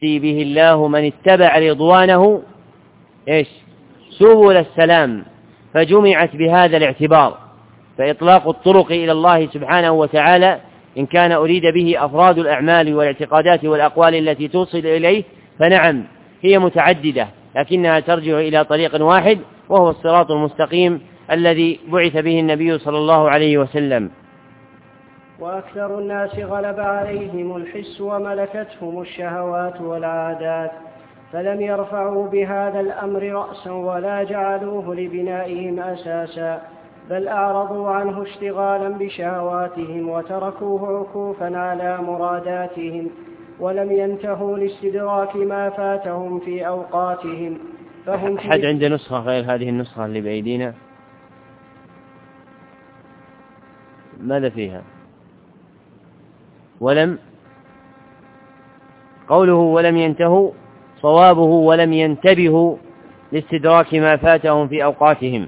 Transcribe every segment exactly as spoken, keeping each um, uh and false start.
به الله من اتبع رضوانه إيش سبل السلام، فجمعت بهذا الاعتبار، فإطلاق الطرق إلى الله سبحانه وتعالى إن كان أريد به أفراد الأعمال والاعتقادات والأقوال التي توصل إليه فنعم هي متعددة، لكنها ترجع إلى طريق واحد وهو الصراط المستقيم الذي بعث به النبي صلى الله عليه وسلم. وأكثر الناس غلب عليهم الحس وملكتهم الشهوات والعادات، فلم يرفعوا بهذا الأمر رأسا ولا جعلوه لبنائهم أساسا، بل أعرضوا عنه اشتغالا بشهواتهم وتركوه عكوفا على مراداتهم، ولم ينتهوا لاستدراك ما فاتهم في أوقاتهم. فهم أحد عنده نسخة غير هذه النسخة اللي بأيدينا؟ ماذا فيها؟ ولم قوله ولم ينتهوا صوابه ولم ينتبهوا لاستدراك ما فاتهم في أوقاتهم.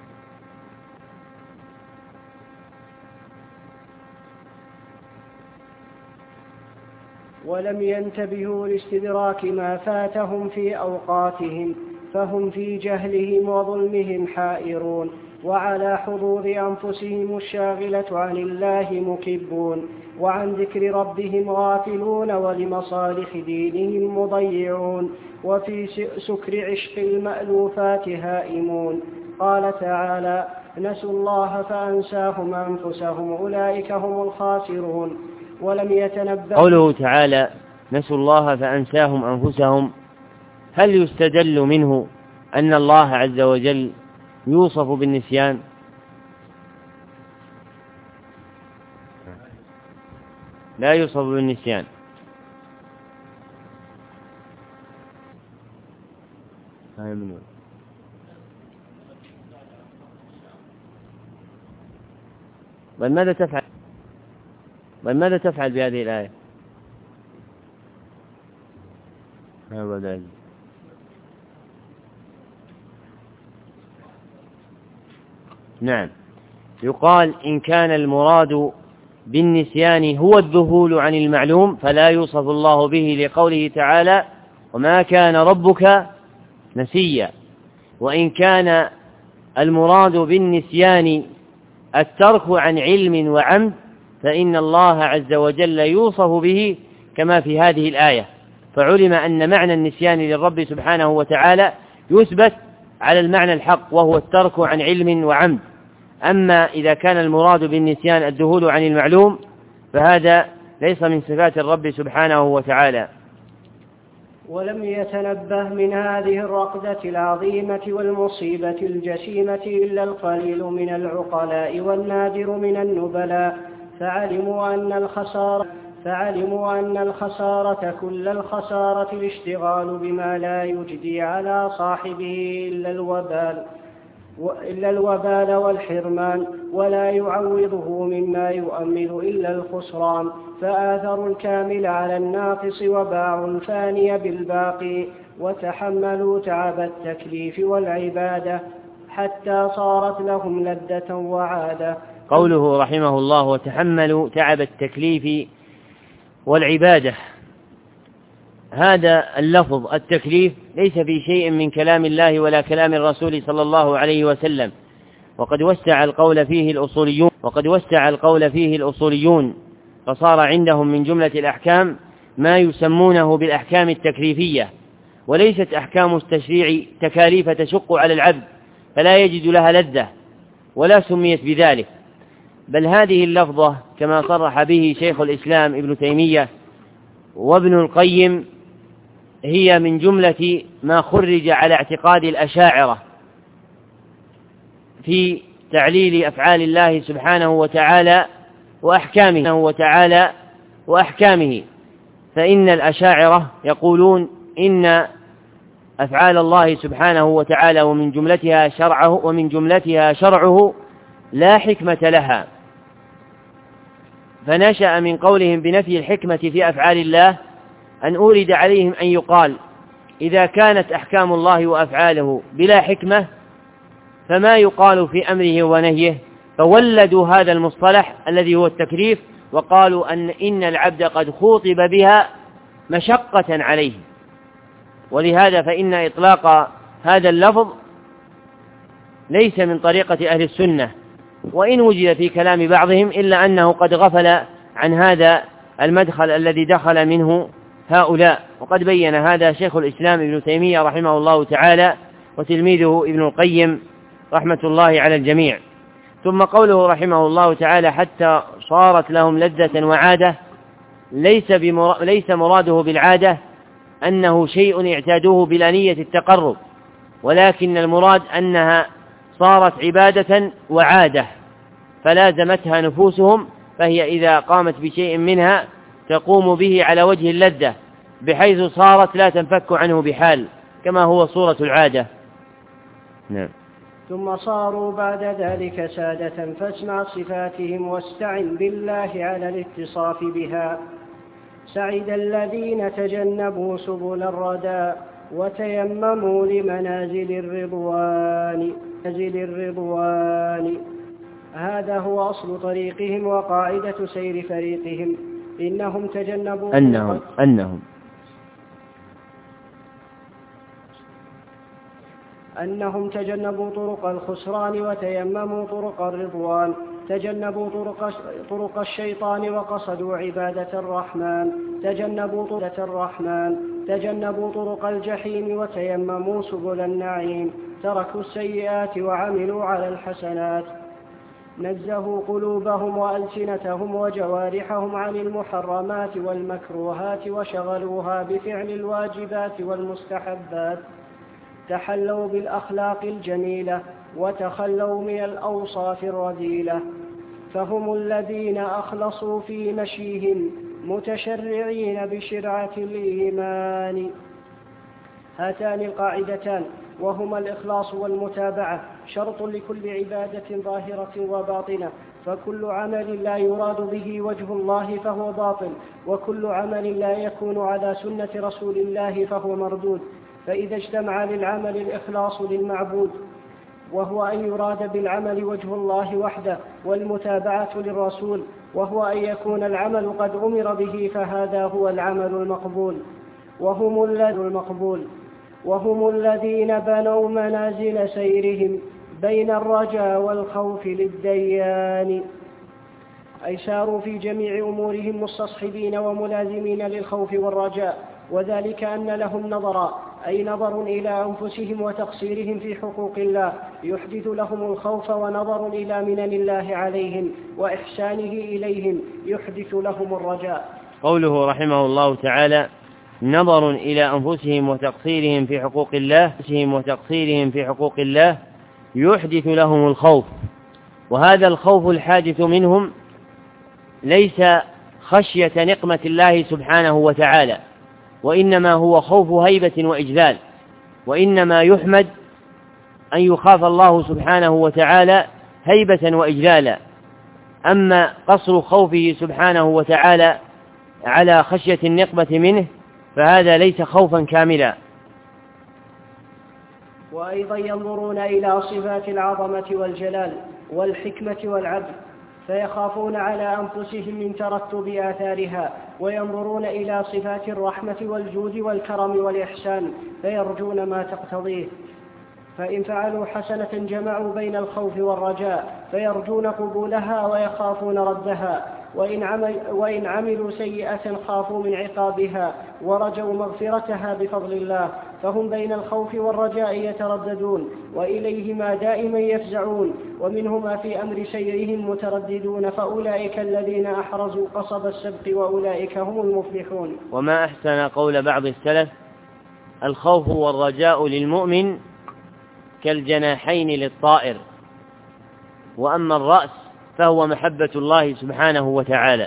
ولم ينتبهوا لاستدراك ما فاتهم في أوقاتهم، فهم في جهلهم وظلمهم حائرون، وعلى حظوظ أنفسهم الشاغلة عن الله مكبون، وعن ذكر ربهم غافلون، ولمصالح دينهم مضيعون، وفي سكر عشق المألوفات هائمون. قال تعالى: نسوا الله فأنساهم أنفسهم أولئك هم الخاسرون. ولم يتنبه. قوله تعالى نسوا الله فأنساهم أنفسهم، هل يستدل منه أن الله عز وجل يوصف بالنسيان؟ لا يوصف بالنسيان. بل ماذا تفعل بل ماذا تفعل بهذه الآية؟ نعم، يقال إن كان المراد بالنسيان هو الذهول عن المعلوم فلا يوصف الله به، لقوله تعالى: وما كان ربك نسيا. وإن كان المراد بالنسيان الترك عن علم وعمد فإن الله عز وجل يوصف به كما في هذه الآية، فعلم أن معنى النسيان للرب سبحانه وتعالى يثبت على المعنى الحق وهو الترك عن علم وعمد. أما إذا كان المراد بالنسيان الذهول عن المعلوم فهذا ليس من صفات الرب سبحانه وتعالى. ولم يتنبه من هذه الرقدة العظيمة والمصيبة الجسيمة إلا القليل من العقلاء والنادر من النبلاء، فعلموا أن الخسارة فعلموا أن الخسارة كل الخسارة الاشتغال بما لا يجدي على صاحبه إلا الوبال إلا الوبال والحرمان، ولا يعوضه مما يؤمل إلا الخسران، فآثروا الكامل على الناقص وباعوا الفاني بالباقي، وتحملوا تعب التكليف والعبادة حتى صارت لهم لذة وعادة. قوله رحمه الله: وتحملوا تعب التكليف والعبادة، هذا اللفظ التكليف ليس في شيء من كلام الله ولا كلام الرسول صلى الله عليه وسلم، وقد وسع القول فيه الأصوليون وقد وسع القول فيه الأصوليون فصار عندهم من جملة الأحكام ما يسمونه بالأحكام التكليفية، وليست أحكام التشريع تكاليف تشق على العبد فلا يجد لها لذة ولا سميت بذلك، بل هذه اللفظة كما صرح به شيخ الإسلام ابن تيمية وابن القيم هي من جملة ما خرج على اعتقاد الأشاعرة في تعليل أفعال الله سبحانه وتعالى وأحكامه وتعالى وأحكامه. فإن الأشاعرة يقولون إن أفعال الله سبحانه وتعالى ومن جملتها شرعه ومن جملتها شرعه لا حكمة لها، فنشأ من قولهم بنفي الحكمة في أفعال الله أن أورد عليهم أن يقال إذا كانت أحكام الله وأفعاله بلا حكمة فما يقال في أمره ونهيه، فولدوا هذا المصطلح الذي هو التكليف، وقالوا أن إن العبد قد خوطب بها مشقة عليه. ولهذا فإن إطلاق هذا اللفظ ليس من طريقة أهل السنة، وإن وجد في كلام بعضهم إلا أنه قد غفل عن هذا المدخل الذي دخل منه هؤلاء. وقد بين هذا شيخ الإسلام ابن تيمية رحمه الله تعالى وتلميذه ابن القيم رحمة الله على الجميع. ثم قوله رحمه الله تعالى حتى صارت لهم لذة وعادة، ليس, بمر... ليس مراده بالعادة أنه شيء اعتادوه بلا نية التقرب، ولكن المراد أنها صارت عبادة وعادة فلازمتها نفوسهم، فهي إذا قامت بشيء منها تقوم به على وجه اللذة، بحيث صارت لا تنفك عنه بحال، كما هو صورة العادة. نعم. ثم صاروا بعد ذلك سادة، فاسمع صفاتهم واستعن بالله على الاتصاف بها. سعد الذين تجنبوا سبل الردى وتيمموا لمنازل الرضوان منازل الرضوان. هذا هو أصل طريقهم وقاعدة سير فريقهم. إنهم تجنبوا أنهم أنهم أنهم تجنبوا طرق الخسران وتيمموا طرق الرضوان. تجنبوا طرق, طرق الشيطان وقصدوا عبادة الرحمن. تجنبوا طرق الرحمن تجنبوا طرق الجحيم وتيمموا سبل النعيم. تركوا السيئات وعملوا على الحسنات. نزهوا قلوبهم وألسنتهم وجوارحهم عن المحرمات والمكروهات وشغلوها بفعل الواجبات والمستحبات. تحلوا بالأخلاق الجميلة وتخلوا من الأوصاف الرذيلة. فهم الذين أخلصوا في مشيهم متشرعين بشرعة الإيمان. هاتان القاعدتان وهما الإخلاص والمتابعة شرط لكل عبادة ظاهرة وباطنة، فكل عمل لا يراد به وجه الله فهو باطل، وكل عمل لا يكون على سنة رسول الله فهو مردود. فإذا اجتمع للعمل الإخلاص للمعبود وهو أن يراد بالعمل وجه الله وحده، والمتابعة للرسول وهو أن يكون العمل قد أمر به، فهذا هو العمل المقبول. وهم المقبول وهم الذين بنوا منازل سيرهم بين الرجاء والخوف للديان، أي ساروا في جميع أمورهم مستصحبين وملازمين للخوف والرجاء، وذلك أن لهم نظرا، أي نظر إلى أنفسهم وتقصيرهم في حقوق الله يحدث لهم الخوف، ونظر إلى منن الله عليهم وإحسانه إليهم يحدث لهم الرجاء. قوله رحمه الله تعالى نظر إلى أنفسهم وتقصيرهم في حقوق الله وتقصيرهم في حقوق الله يحدث لهم الخوف، وهذا الخوف الحادث منهم ليس خشية نقمة الله سبحانه وتعالى، وإنما هو خوف هيبة وإجلال، وإنما يحمد أن يخاف الله سبحانه وتعالى هيبة وإجلالا. أما قصر خوفه سبحانه وتعالى على خشية النقمة منه فهذا ليس خوفا كاملا. وأيضا ينظرون إلى صفات العظمة والجلال والحكمة والعدل فيخافون على أنفسهم من ترتب آثارها، وينظرون إلى صفات الرحمة والجود والكرم والإحسان فيرجون ما تقتضيه. فإن فعلوا حسنة جمعوا بين الخوف والرجاء فيرجون قبولها ويخافون ردها، وإن, عمل وإن عملوا سيئة خافوا من عقابها ورجوا مغفرتها بفضل الله، فهم بين الخوف والرجاء يترددون، وإليهما دائما يفزعون، ومنهما في أمر سيرهم مترددون، فأولئك الذين أحرزوا قصب السبق وأولئك هم المفلحون. وما أحسن قول بعض السلف: الخوف والرجاء للمؤمن كالجناحين للطائر، وأما الرأس فهو محبة الله سبحانه وتعالى.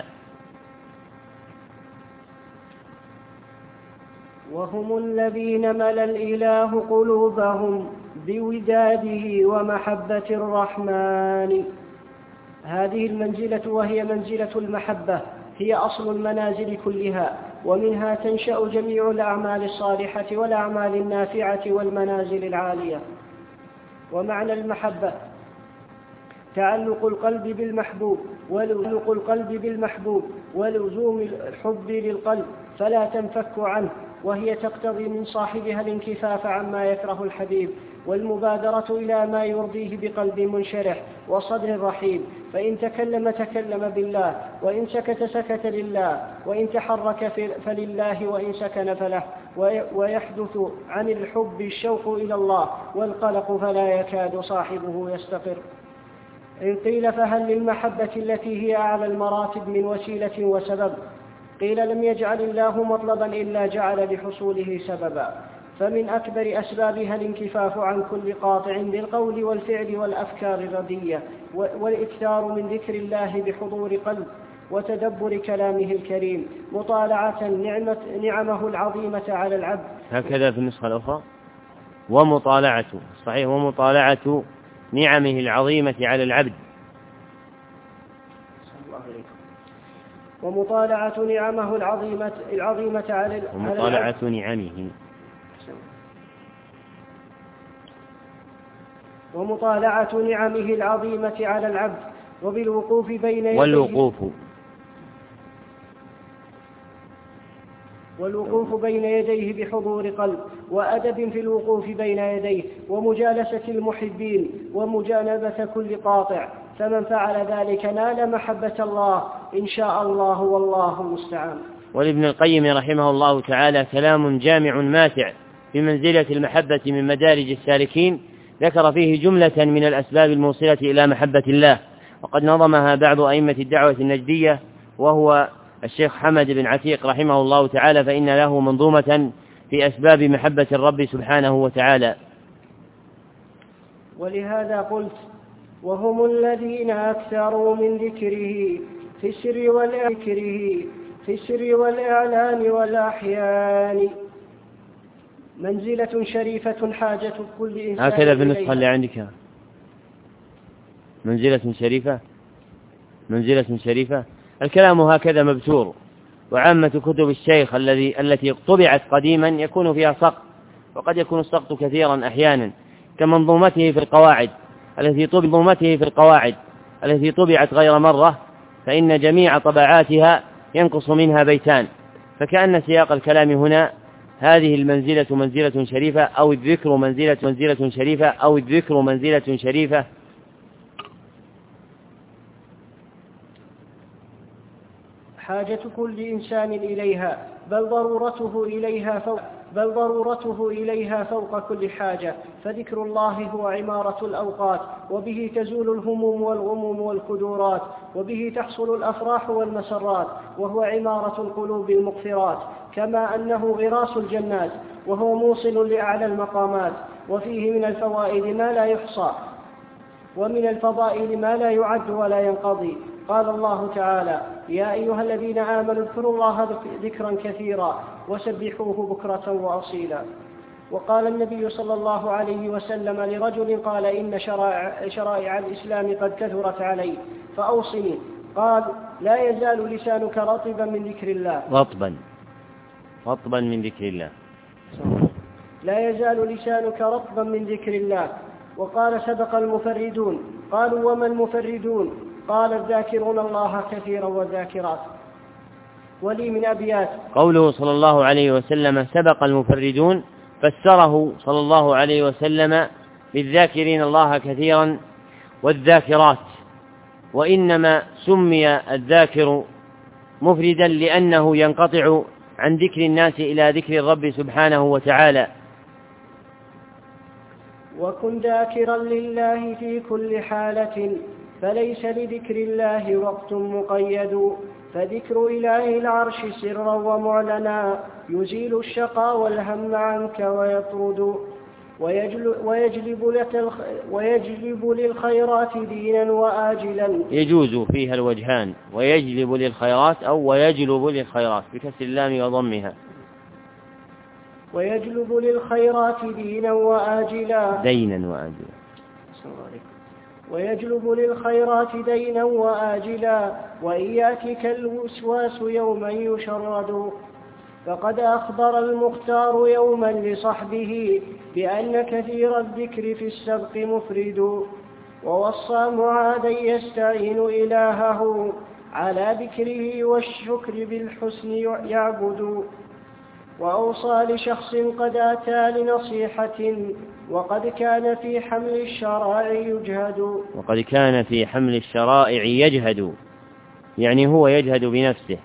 وهم الذين ملأ الإله قلوبهم بوداده ومحبة الرحمن. هذه المنزلة وهي منزلة المحبة هي أصل المنازل كلها، ومنها تنشأ جميع الأعمال الصالحة والأعمال النافعة والمنازل العالية. ومعنى المحبة تعلق القلب بالمحبوب ولزوم القلب بالمحبوب ولزوم الحب للقلب فلا تنفك عنه، وهي تقتضي من صاحبها الانكفاف عما يكره الحبيب والمبادرة إلى ما يرضيه بقلب منشرح وصدر رحيب. فإن تكلم تكلم بالله، وإن سكت سكت لله، وإن تحرك فلله، وإن سكن فله. ويحدث عن الحب الشوق إلى الله والقلق، فلا يكاد صاحبه يستقر. إن قيل فهل للمحبة التي هي أعلى المراتب من وسيلة وسبب؟ قيل لم يجعل الله مطلبا إلا جعل لحصوله سببا، فمن أكبر أسبابها الانكفاف عن كل قاطع بالقول والفعل والأفكار الردية، والإكثار من ذكر الله بحضور قلب وتدبر كلامه الكريم، مطالعة نعمة نعمه العظيمة على العبد. هكذا في النسخة الأخرى ومطالعة، صحيح، ومطالعة نعمه العظيمة على العبد. ومطالعة نعمه العظيمة العظيمة على ومطالعة نعمه ومطالعة نعمه العظيمة على العبد، وبالوقوف بين يديه والوقوف والوقوف بين يديه بحضور قلب وأدب في الوقوف بين يديه، ومجالسة المحبين، ومجانبة كل قاطع. فمن فعل ذلك نال محبة الله إن شاء الله، والله المستعان. ولابن القيم رحمه الله تعالى كلام جامع ماتع في منزلة المحبة من مدارج السالكين، ذكر فيه جملة من الأسباب الموصلة إلى محبة الله، وقد نظمها بعض أئمة الدعوة النجدية وهو الشيخ حمد بن عتيق رحمه الله تعالى، فإن له منظومة في أسباب محبة الرب سبحانه وتعالى. ولهذا قلت: وهم الذين أكثروا من ذكره في السر والذكره في السر والإعلان والأحيان، منزلة شريفة حاجة كل إنسان. هكذا في النسخة اللي عندك، منزلة شريفة منزلة شريفة الكلام هكذا مبتور. وعامة كتب الشيخ الذي التي طبعت قديما يكون فيها سقط، وقد يكون السقط كثيرا أحيانا، كمنظومته في القواعد التي منظومته في القواعد التي طبعت غير مرة، فإن جميع طبعاتها ينقص منها بيتان، فكأن سياق الكلام هنا هذه المنزلة منزلة شريفة، أو الذكر منزلة منزلة شريفة، أو الذكر منزلة شريفة. حاجة كل إنسان إليها، بل ضرورته إليها فوق بل ضرورته إليها فوق كل حاجة. فذكر الله هو عمارة الأوقات، وبه تزول الهموم والغموم والكدورات، وبه تحصل الأفراح والمسرات، وهو عمارة القلوب المغفرات، كما أنه غراس الجنات، وهو موصل لأعلى المقامات. وفيه من الفوائد ما لا يحصى، ومن الفضائل ما لا يعد ولا ينقضي. قال الله تعالى: يا أيها الذين آمنوا اذكروا الله ذكرا كثيرا وسبحوه بكرة وأصيلا. وقال النبي صلى الله عليه وسلم لرجل قال: إن شرائع, شرائع الإسلام قد كثرت علي فأوصني. قال: لا يزال لسانك رطبا من ذكر الله رطبا رطبا من ذكر الله لا يزال لسانك رطبا من ذكر الله. وقال: سبق المفردون. قالوا: وما المفردون؟ قال: الذاكرون الله كثيرا والذاكرات. ولي من أبيات قوله صلى الله عليه وسلم سبق المفردون، فسره صلى الله عليه وسلم بالذاكرين الله كثيرا والذاكرات، وإنما سمي الذاكر مفردا لأنه ينقطع عن ذكر الناس إلى ذكر الرب سبحانه وتعالى. وكن ذاكرا لله في كل حالة، فليس لذكر الله وقت مقيد. فذكر إله العرش سرا ومعلنا يزيل الشقى والهم عنك ويطرد، ويجلب, ويجلب للخيرات دينا وآجلا. يجوز فيها الوجهان، ويجلب للخيرات أو ويجلب للخيرات بكسر اللام وضمها. ويجلب للخيرات دينا وآجلا دينا وآجلا ويجلب للخيرات دينا وآجلا. وإن يأتك الوسواس يوما يشرد، فقد أخبر المختار يوما لصحبه بأن كثير الذكر في السبق مفرد. ووصى معاذا يستعين إلهه على ذكره والشكر بالحسن يعبد. وأوصى لشخص قد أتى لنصيحة وقد كان في حمل الشرائع يجهد. وقد كان في حمل الشرائع يجهد، يعني هو يجهد بنفسه.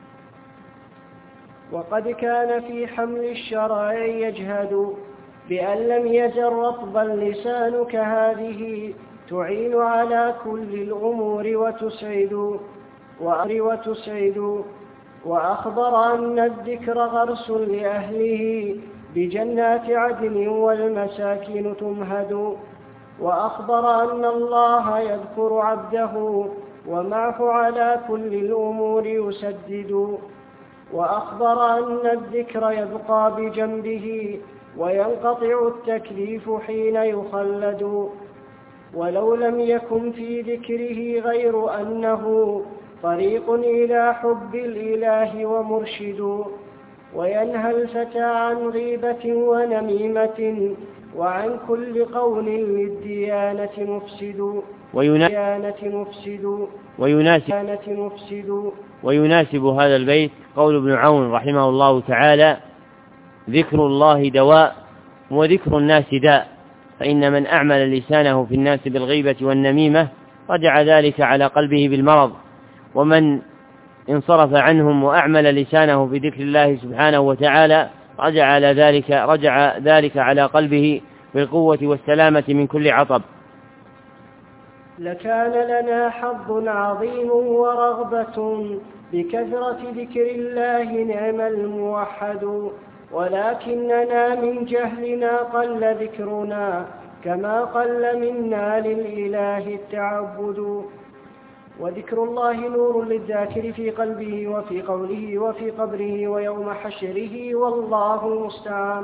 وقد كان في حمل الشرائع يجهد بأن لم يزل رطبا لسانك هذه تعين على كل الأمور وتسعد وتسعد. وأخبر أن الذكر غرس لأهله بجنات عدن والمساكن تمهد. وأخبر أن الله يذكر عبده ومعه على كل الأمور يسدد. وأخبر أن الذكر يبقى بجنبه وينقطع التكليف حين يخلد. ولو لم يكن في ذكره غير أنه طريق إلى حب الإله ومرشد. وينهى الفتى عن غيبة ونميمة وعن كل قول للديانة مفسد. مفسد ويناسب, مفسد ويناسب هذا البيت قول ابن عون رحمه الله تعالى: ذكر الله دواء وذكر الناس داء، فإن من أعمل لسانه في الناس بالغيبة والنميمة رجع ذلك على قلبه بالمرض، ومن انصرف عنهم وأعمل لسانه في ذكر الله سبحانه وتعالى رجع على ذلك رجع ذلك على قلبه بالقوة والسلامة من كل عطب. لكان لنا حظ عظيم ورغبة بكثرة ذكر الله نعم الموحد، ولكننا من جهلنا قل ذكرنا كما قل منا للإله التعبد. وذكر الله نور للذاكر في قلبه وفي قوله وفي قبره ويوم حشره، والله المستعان.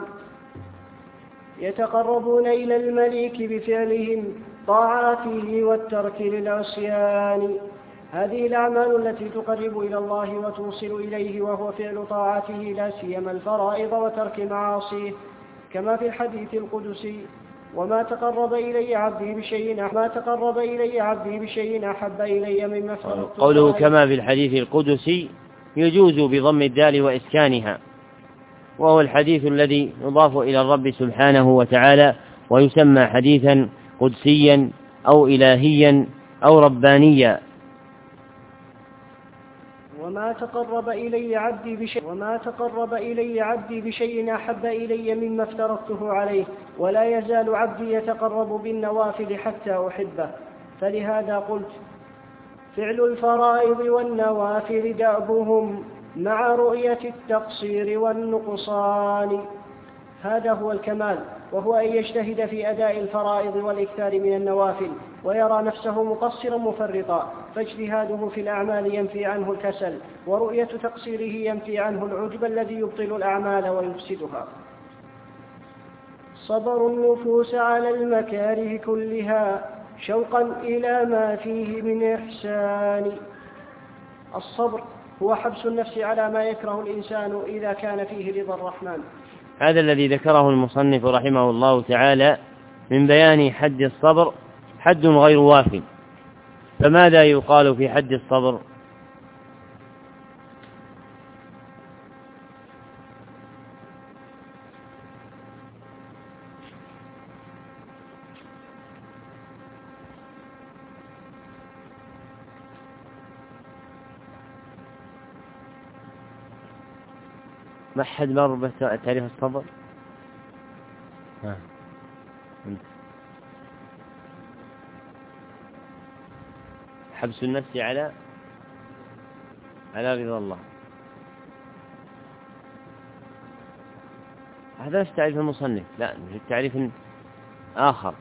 يتقربون إلى المليك بفعلهم طاعاته والترك للعصيان. هذه الأعمال التي تقرب إلى الله وتوصل إليه، وهو فعل طاعته لا سيما الفرائض وترك معاصيه، كما في الحديث القدسي: وما تقرب إلي عبدي بشيء ما تقرب إلي عبدي بشيء أحب إلي مما افترضت. قوله كما في الحديث القدسي يجوز بضم الدال وإسكانها، وهو الحديث الذي يضاف إلى الرب سبحانه وتعالى، ويسمى حديثا قدسيا أو إلهيا أو ربانيا. وما تقرب إلي عبدي بشيء وما تقرب إلي عبدي بشيء أحب إلي مما افترضته عليه، ولا يزال عبدي يتقرب بالنوافل حتى أحبه. فلهذا قلت: فعل الفرائض والنوافل دأبهم مع رؤية التقصير والنقصان. هذا هو الكمال، وهو أن يجتهد في أداء الفرائض والإكثار من النوافل، ويرى نفسه مقصرا مفرطا، فاجتهاده في الأعمال ينفي عنه الكسل، ورؤية تقصيره ينفي عنه العجب الذي يبطل الأعمال ويفسدها. صبر النفوس على المكاره كلها شوقا إلى ما فيه من إحسان. الصبر هو حبس النفس على ما يكره الإنسان إذا كان فيه رضا الرحمن. هذا الذي ذكره المصنف رحمه الله تعالى من بيان حد الصبر حد غير واف. فماذا يقال في حد الصبر؟ ما حد مر بتعريف الصبر؟ ها. حبس النفس على على رضا الله. هذا مش تعريف المصنف، لا مش تعريف آخر.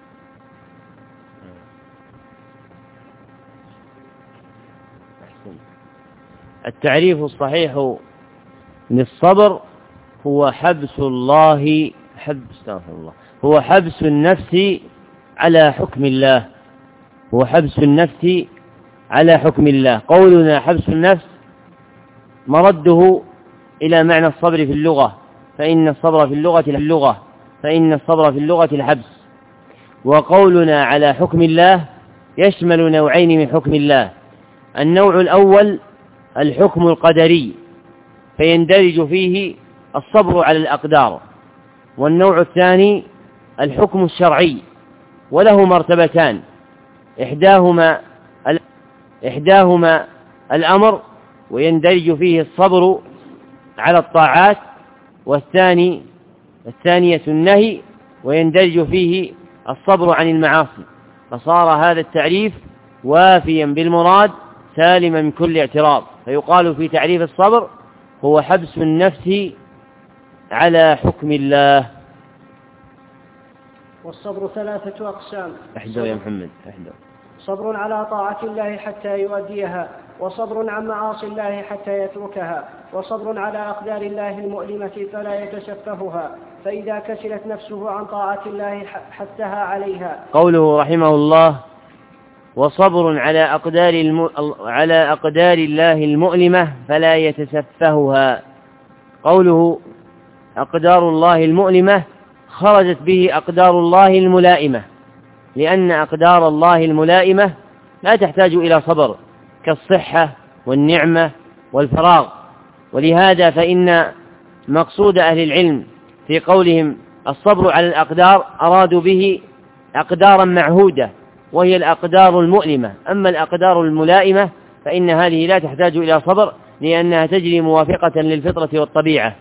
التعريف الصحيح للصبر هو حبس الله حبس استغفر الله هو حبس النفس على حكم الله هو حبس النفس على حكم الله. قولنا حبس النفس مرده إلى معنى الصبر في اللغة، فإن الصبر في اللغة اللغة فإن الصبر في اللغة الحبس. وقولنا على حكم الله يشمل نوعين من حكم الله: النوع الأول الحكم القدري، فيندرج فيه الصبر على الأقدار. والنوع الثاني الحكم الشرعي، وله مرتبتان، إحداهما إحداهما الأمر ويندرج فيه الصبر على الطاعات، والثاني الثانية النهي ويندرج فيه الصبر عن المعاصي. فصار هذا التعريف وافيا بالمراد سالما من كل اعتراض. فيقال في تعريف الصبر هو حبس النفس على حكم الله. والصبر ثلاثة أقسام. احذر يا محمد احذر. صبر على طاعة الله حتى يؤديها، وصبر عن معاصي الله حتى يتركها، وصبر على أقدار الله المؤلمة فلا يتسفهها، فإذا كسلت نفسه عن طاعة الله حثها عليها. قوله رحمه الله وصبر على أقدار, الم... على أقدار الله المؤلمة فلا يتسفهها. قوله أقدار الله المؤلمة خرجت به أقدار الله الملائمة، لأن أقدار الله الملائمة لا تحتاج إلى صبر كالصحة والنعمة والفراغ. ولهذا فإن مقصود أهل العلم في قولهم الصبر على الأقدار أرادوا به أقدارا معهودة وهي الأقدار المؤلمة. أما الأقدار الملائمة فإن هذه لا تحتاج إلى صبر لأنها تجري موافقة للفطرة والطبيعة.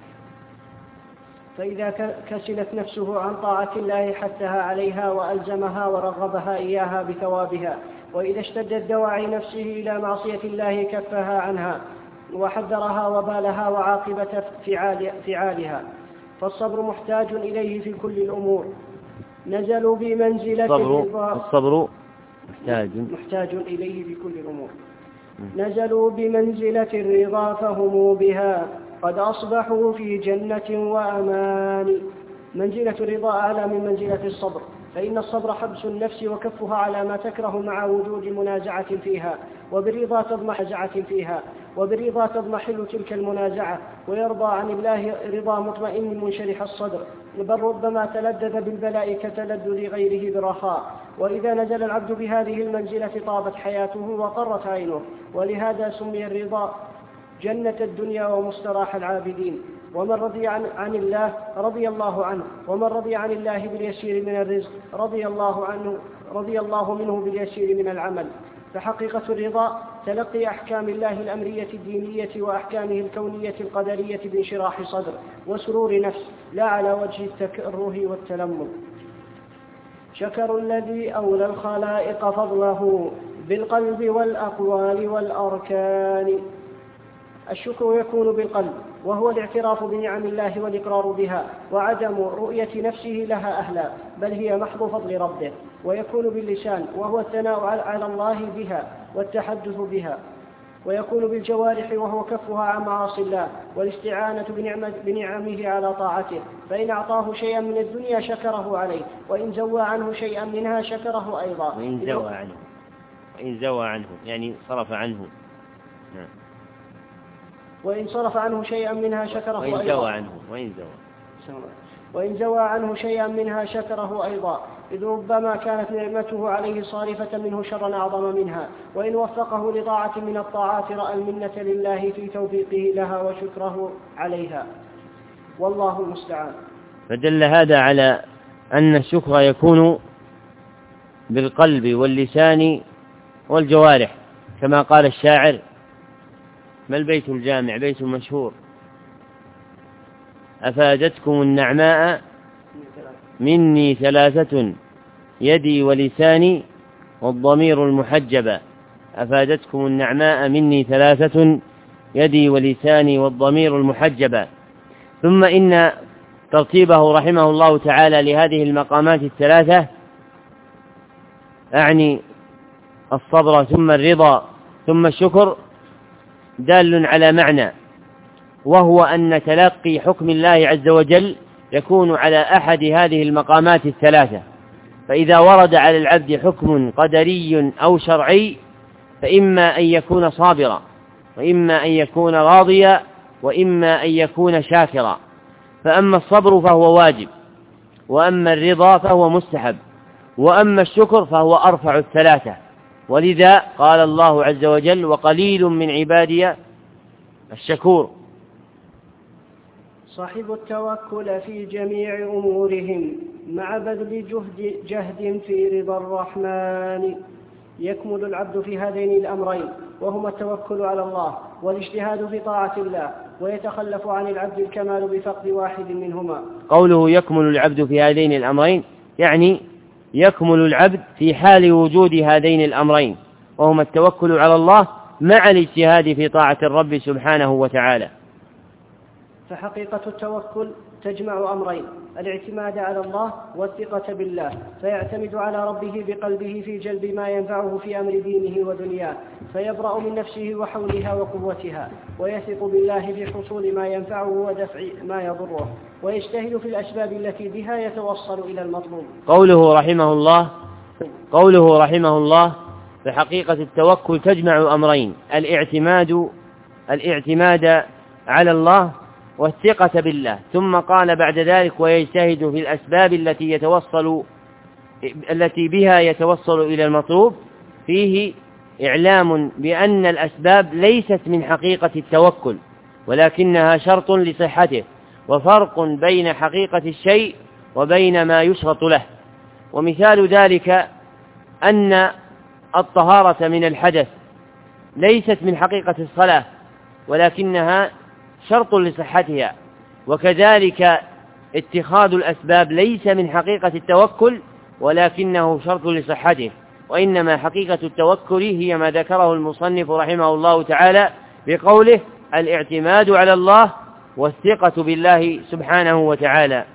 فإذا كسلت نفسه عن طاعة الله حثها عليها وألزمها ورغبها إياها بثوابها، وإذا اشتدت دواعي نفسه إلى معصية الله كفها عنها وحذرها وبالها وعاقبة فعالها. فالصبر محتاج إليه في كل الأمور. نزلوا بمنزلة الصبر, الصبر محتاج. محتاج إليه في كل الأمور. نزلوا بمنزلة الرضا فهم بها قد أصبحوا في جنة وأمان. منزلة الرضا أعلى من منزلة الصبر، فإن الصبر حبس النفس وكفها على ما تكره مع وجود منازعة فيها، وبالرضا تضمحل فيها وبالرضا تضمحل تلك المنازعة، ويرضى عن الله رضا مطمئن منشرح الصدر، بل ربما تلذذ بالبلاء كتلذذ غيره برخاء. وإذا نزل العبد بهذه المنزلة طابت حياته وقرت عينه، ولهذا سمي الرضا جنة الدنيا ومستراح العابدين. ومن رضي عن, عن الله رضي الله عنه، ومن رضي عن الله باليسير من الرزق رضي الله عنه رضي الله منه باليسير من العمل. فحقيقة الرضا تلقي أحكام الله الأمرية الدينية وأحكامه الكونية القدرية بانشراح صدر وسرور نفس، لا على وجه التكره والتلمذ. شكر الذي أولى الخلائق فضله بالقلب والأقوال والأركان. الشكر يكون بالقلب، وهو الاعتراف بنعم الله والإقرار بها وعدم رؤية نفسه لها أهلا، بل هي محض فضل ربه. ويكون باللسان، وهو الثناء على الله بها والتحدث بها. ويكون بالجوارح، وهو كفها عن معاصي الله والاستعانة بنعمه على طاعته. فإن أعطاه شيئا من الدنيا شكره عليه، وإن زوى عنه شيئا منها شكره أيضا. وإن زوى عنه وإن زوى عنه يعني صرف عنه. نعم. وإن صرف عنه شيئا منها شكره وإن أيضا. زوى عنه وإن زوى وإن زوى عنه شيئا منها شكره أيضا، إذ ربما كانت نعمته عليه صارفة منه شرا أعظم منها. وإن وفقه لطاعة من الطاعات رأى المنة لله في توفيقه لها وشكره عليها، والله المستعان. فدل هذا على أن الشكر يكون بالقلب واللسان والجوارح، كما قال الشاعر: ما البيت الجامع بيت مشهور، أفادتكم النعماء مني ثلاثة يدي ولساني والضمير المحجبة. أفادتكم النعماء مني ثلاثة يدي ولساني والضمير المحجبة. ثم إن ترتيبه رحمه الله تعالى لهذه المقامات الثلاثة، أعني الصبر ثم الرضا ثم الشكر، دال على معنى، وهو أن تلقي حكم الله عز وجل يكون على أحد هذه المقامات الثلاثة. فإذا ورد على العبد حكم قدري أو شرعي فإما أن يكون صابرا، وإما أن يكون راضيا، وإما أن يكون شاكرا. فأما الصبر فهو واجب، وأما الرضا فهو مستحب، وأما الشكر فهو أرفع الثلاثة. ولذا قال الله عز وجل: وقليل من عبادي الشكور. صاحب التوكل في جميع أمورهم مع بذل جهد, جهد في رضا الرحمن. يكمل العبد في هذين الأمرين، وهما التوكل على الله والاجتهاد في طاعة الله، ويتخلف عن العبد الكمال بفقد واحد منهما. قوله يكمل العبد في هذين الأمرين يعني يكمل العبد في حال وجود هذين الأمرين، وهما التوكل على الله مع الاجتهاد في طاعة الرب سبحانه وتعالى. فحقيقة التوكل تجمع أمرين: الاعتماد على الله والثقة بالله، فيعتمد على ربه بقلبه في جلب ما ينفعه في أمر دينه ودنياه، فيبرأ من نفسه وحولها وقوتها، ويثق بالله في حصول ما ينفعه ودفع ما يضره، ويجتهد في الأسباب التي بها يتوصل إلى المطلوب. قوله رحمه الله قوله رحمه الله فحقيقة التوكل تجمع أمرين: الاعتماد الاعتماد على الله والثقة بالله، ثم قال بعد ذلك: ويجتهد في الأسباب التي يتوصل التي بها يتوصل إلى المطلوب. فيه إعلام بأن الأسباب ليست من حقيقة التوكل، ولكنها شرط لصحته، وفرق بين حقيقة الشيء وبين ما يشرط له. ومثال ذلك أن الطهارة من الحدث ليست من حقيقة الصلاة، ولكنها شرط لصحتها، وكذلك اتخاذ الأسباب ليس من حقيقة التوكل، ولكنه شرط لصحته، وإنما حقيقة التوكل هي ما ذكره المصنف رحمه الله تعالى بقوله: الاعتماد على الله والثقة بالله سبحانه وتعالى.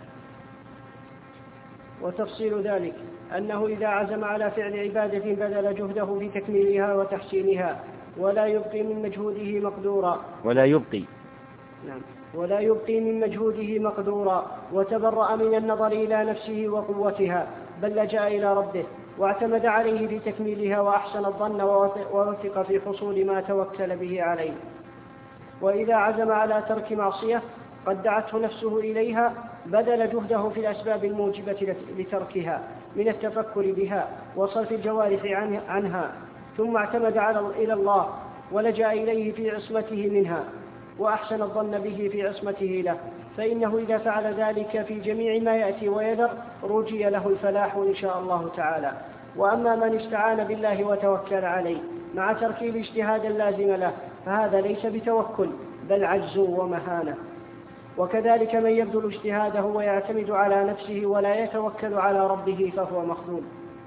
وتفصيل ذلك أنه إذا عزم على فعل عبادة بذل جهده في تكميلها وتحسينها، ولا يبقي من مجهوده مقدورا ولا يبقي نعم ولا يبقي من مجهوده مقدورا وتبرأ من النظر إلى نفسه وقوتها، بل لجأ إلى ربه واعتمد عليه في تكميلها، وأحسن الظن ووثق في حصول ما توكل به عليه. وإذا عزم على ترك معصية قد دعته نفسه إليها، بذل جهده في الأسباب الموجبة لتركها من التفكر بها وصرف الجوارح عنها، ثم اعتمد على إلى الله ولجأ إليه في عصمته منها، وأحسن الظن به في عصمته له، فإنه إذا فعل ذلك في جميع ما يأتي ويذر رجي له الفلاح إن شاء الله تعالى. وأما من استعان بالله وتوكل عليه مع ترك الاجتهاد اللازم له، فهذا ليس بتوكل بل عجز ومهانة. وكذلك من يبذل اجتهاده ويعتمد على نفسه ولا يتوكل على ربه فهو مخذول.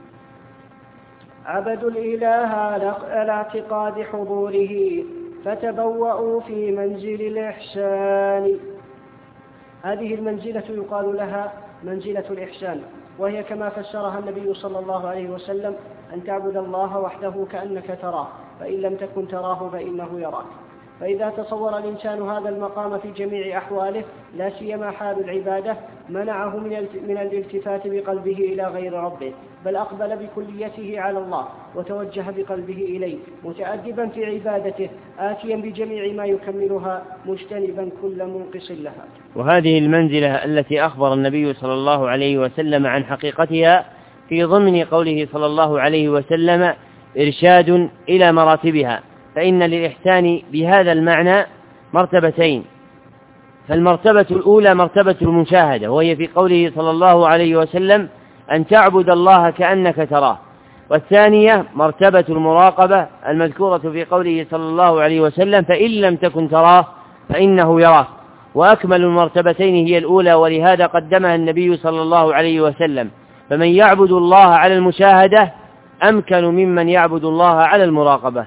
عبدوا الإله على اعتقاد حضوره فتبوأوا في منزل الإحسان. هذه المنزلة يقال لها منزلة الإحسان، وهي كما فسرها النبي صلى الله عليه وسلم: أن تعبد الله وحده كأنك تراه، فإن لم تكن تراه فإنه يراك. فإذا تصور الإنسان هذا المقام في جميع أحواله، لا سيما حال العبادة، منعه من الالتفات بقلبه إلى غير ربه، بل أقبل بكليته على الله وتوجه بقلبه إليه، متأدبا في عبادته، آتيا بجميع ما يكملها، مجتنبا كل منقص لها. وهذه المنزلة التي أخبر النبي صلى الله عليه وسلم عن حقيقتها في ضمن قوله صلى الله عليه وسلم: إرشاد إلى مراتبها. فإن للإحسان بهذا المعنى مرتبتين: فالمرتبة الأولى مرتبة المشاهدة، وهي في قوله صلى الله عليه وسلم: أن تعبد الله كأنك تراه. والثانية مرتبة المراقبة المذكورة في قوله صلى الله عليه وسلم: فإن لم تكن تراه فإنه يراك. وأكمل المرتبتين هي الأولى، ولهذا قدمها النبي صلى الله عليه وسلم: فمن يعبد الله على المشاهدة أمكن ممن يعبد الله على المراقبة.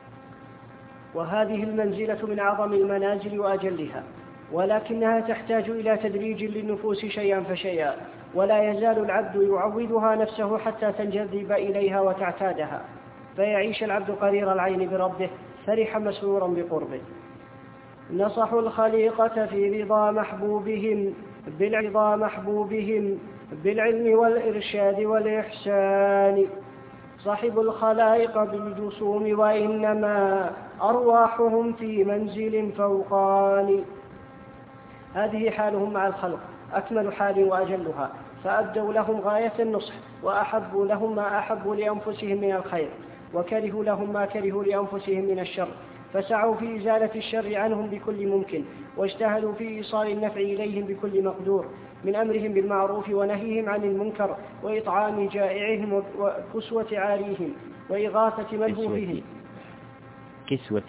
وهذه المنزلة من أعظم المنازل وأجلها، ولكنها تحتاج إلى تدريج للنفوس شيئا فشيئا، ولا يزال العبد يعودها نفسه حتى تنجذب إليها وتعتادها، فيعيش العبد قرير العين بربه فرحا مسرورا بقربه. نصحوا الخليقة في رضا محبوبهم بالرضا محبوبهم بالعلم والإرشاد والإحسان. صاحب الخلائق بالجسوم وإنما أرواحهم في منزل فوقان. هذه حالهم مع الخلق، أكمل حال وأجلها، فأبدوا لهم غاية النصح، وأحبوا لهم ما أحبوا لأنفسهم من الخير، وكرهوا لهم ما كرهوا لأنفسهم من الشر، فسعوا في إزالة الشر عنهم بكل ممكن، واجتهدوا في إيصال النفع إليهم بكل مقدور، من أمرهم بالمعروف ونهيهم عن المنكر، وإطعام جائعهم وكسوة عاريهم، وإغاثة ملهوفهم كسوة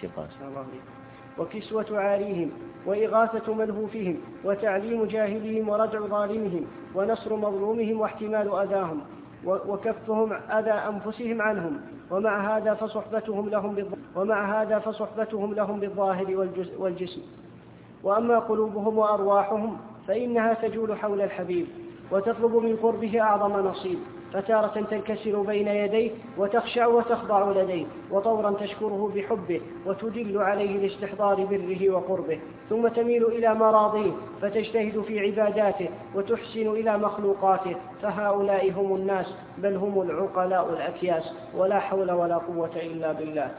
وكسوة عاريهم وإغاثة ملهوفهم، وتعليم جاهلهم وردع ظالمهم، ونصر مظلومهم واحتمال أذاهم، وكفهم أذى أنفسهم عنهم، ومع هذا فصحبتهم لهم ومع هذا فصحبتهم لهم بالظاهر والجسم. وأما قلوبهم وأرواحهم فإنها تجول حول الحبيب، وتطلب من قربه أعظم نصيب، فتارة تنكسر بين يديه وتخشع وتخضع لديه، وطورا تشكره بحبه وتدل عليه لاستحضار بره وقربه، ثم تميل إلى مراضيه فتجتهد في عباداته وتحسن إلى مخلوقاته. فهؤلاء هم الناس، بل هم العقلاء الأكياس، ولا حول ولا قوة إلا بالله.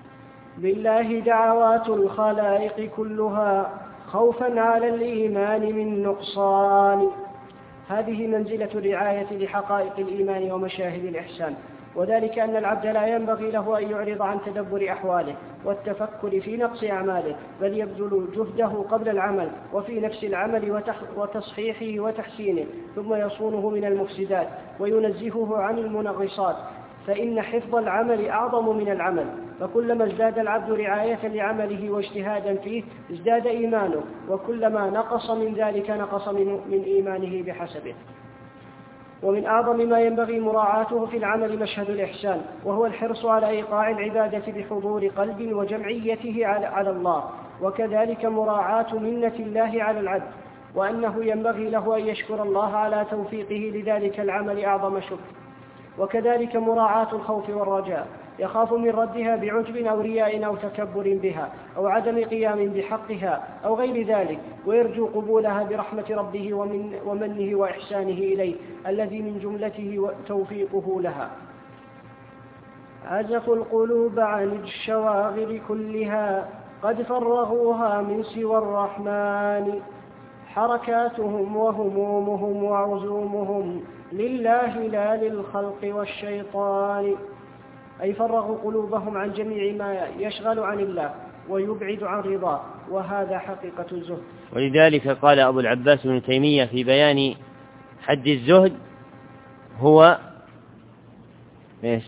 بالله دعوات الخلائق كلها خوفا على الإيمان من نقصان. هذه منزلة الرعاية لحقائق الإيمان ومشاهد الإحسان، وذلك أن العبد لا ينبغي له أن يعرض عن تدبر أحواله والتفكر في نقص أعماله، بل يبذل جهده قبل العمل وفي نفس العمل وتصحيحه وتحسينه، ثم يصونه من المفسدات وينزهه عن المنغصات، فإن حفظ العمل أعظم من العمل. فكلما ازداد العبد رعاية لعمله واجتهادا فيه ازداد إيمانه، وكلما نقص من ذلك نقص من إيمانه بحسبه. ومن أعظم ما ينبغي مراعاته في العمل مشهد الإحسان، وهو الحرص على إيقاع العبادة بحضور قلب وجمعيته على الله، وكذلك مراعاة منة الله على العبد، وأنه ينبغي له أن يشكر الله على توفيقه لذلك العمل أعظم شكر. وكذلك مراعاة الخوف والرجاء، يخاف من ردها بعجب أو رياء أو تكبر بها أو عدم قيام بحقها أو غير ذلك، ويرجو قبولها برحمة ربه ومن ومنه وإحسانه إليه الذي من جملته توفيقه لها. عزفوا القلوب عن الشواغل كلها قد فرغوها من سوى الرحمن، حركاتهم وهمومهم وعزومهم لله لا للخلق والشيطان. أي فرغوا قلوبهم عن جميع ما يشغل عن الله ويبعد عن رضاه، وهذا حقيقة الزهد. ولذلك قال أبو العباس بن تيمية في بيان حد الزهد هو إيش؟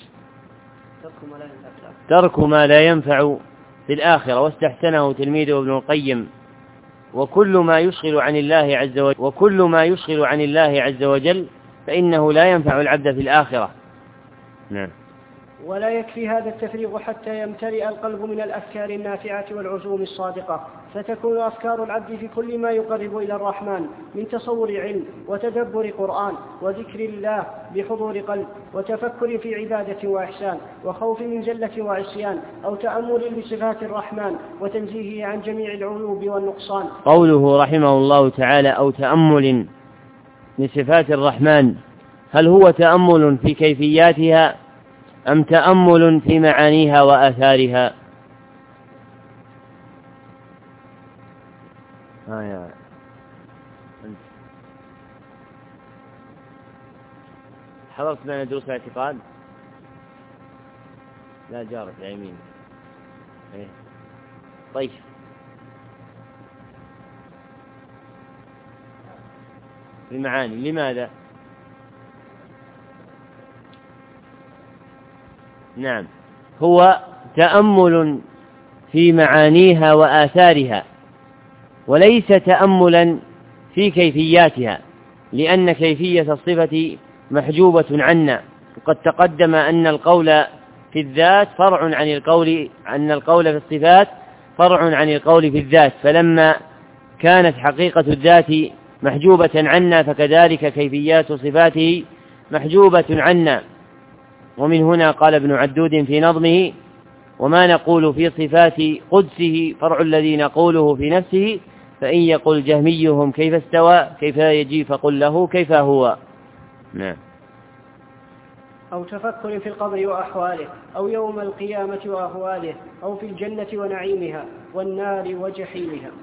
ترك ما لا ينفع في الآخرة، واستحسنه تلميذه ابن القيم: وكل ما يشغل عن الله عز وجل وكل ما يشغل عن الله عز وجل فإنه لا ينفع العبد في الآخرة. نعم. ولا يكفي هذا التفريغ حتى يمتلئ القلب من الأفكار النافعة والعزوم الصادقة، فتكون أفكار العبد في كل ما يقرب إلى الرحمن من تصور علم وتدبر قرآن وذكر الله بحضور قلب وتفكر في عبادة وإحسان وخوف من زلة وعصيان أو تأمل لصفات الرحمن وتنزيهه عن جميع العيوب والنقصان. قوله رحمه الله تعالى أو تأمل لصفات الرحمن، هل هو تأمل في كيفياتها أم تأمل في معانيها وآثارها؟ آه يا أنت حضرت معنا دروس الاعتقاد؟ لا، جارك يا يمين. إيه؟ طيب، المعاني لماذا؟ نعم، هو تأمل في معانيها وآثارها، وليس تأملا في كيفياتها، لأن كيفية الصفة محجوبة عنا. وقد تقدم أن القول في الذات فرع عن القول أن القول في الصفات فرع عن القول في الذات، فلما كانت حقيقة الذات محجوبة عنا فكذلك كيفيات صفاته محجوبة عنا. ومن هنا قال ابن عدود في نظمه: وما نقول في صفات قدسه فرع الذي نقوله في نفسه، فإن يقل جهميهم كيف استوى كيف يجي فقل له كيف هو. نعم. أو تفكر في القبر وأحواله، أو يوم القيامة وأهواله، أو في الجنة ونعيمها والنار وجحيمها.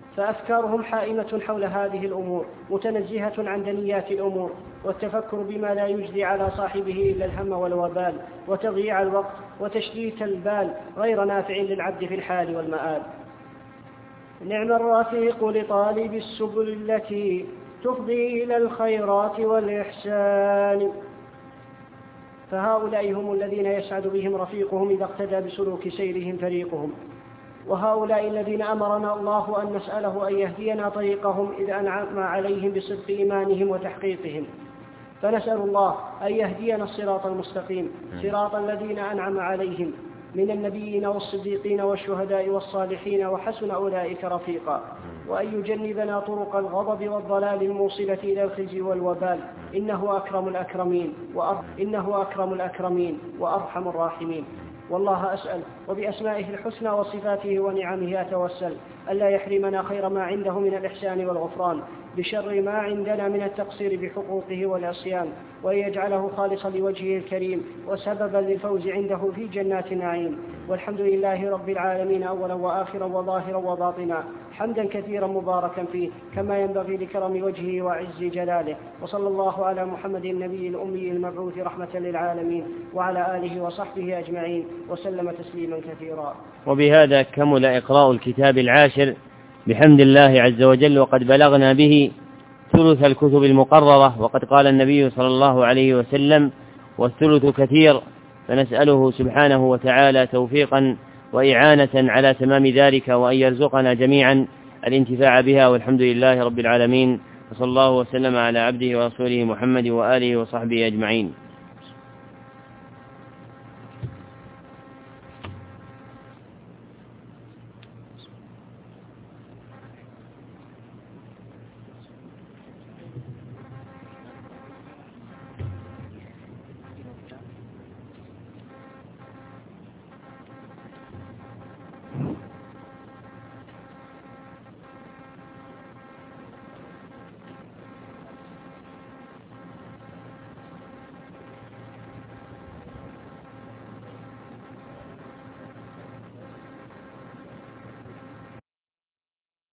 فأفكارهم حائمة حول هذه الأمور متنزهة عن دنيات الأمور، والتفكر بما لا يجدي على صاحبه إلا الهم والوبال وتضييع الوقت وتشتيت البال غير نافع للعبد في الحال والمآل. نعم الرفيق لطالب السبل التي تفضي إلى الخيرات والإحسان، فهؤلاء هم الذين يسعد بهم رفيقهم إذا اقتدى بسلوك سيرهم فريقهم، وهؤلاء الذين أمرنا الله أن نسأله أن يهدينا طريقهم إذا أنعم عليهم بصدق إيمانهم وتحقيقهم، فنسأل الله أن يهدينا الصراط المستقيم صراط الذين أنعم عليهم من النبيين والصديقين والشهداء والصالحين وحسن أولئك رفيقا، وأن يجنبنا طرق الغضب والضلال الموصلة إلى الخزي والوبال، إنه أكرم الأكرمين إنه أكرم الأكرمين وأرحم الراحمين. والله أسأل وبأسمائه الحسنى وصفاته ونعمه أتوسل ألا يحرمنا خير ما عنده من الإحسان والغفران بشر ما عندنا من التقصير بحقوقه والعصيان، وأن يجعله خالصا لوجهه الكريم وسببا للفوز عنده في جنات النعيم. والحمد لله رب العالمين أولا وآخرا وظاهرا وباطنا، حمدا كثيرا مباركا فيه كما ينبغي لكرم وجهه وعز جلاله. وصلى الله على محمد النبي الأمي المبعوث رحمة للعالمين وعلى آله وصحبه أجمعين وسلم تسليما كثيرا. وبهذا كمل إقراء الكتاب العاشر بحمد الله عز وجل، وقد بلغنا به ثلث الكتب المقررة، وقد قال النبي صلى الله عليه وسلم والثلث كثير، فنسأله سبحانه وتعالى توفيقا وإعانة على تمام ذلك، وأن يرزقنا جميعا الانتفاع بها، والحمد لله رب العالمين، وصلى الله وسلم على عبده ورسوله محمد وآله وصحبه أجمعين.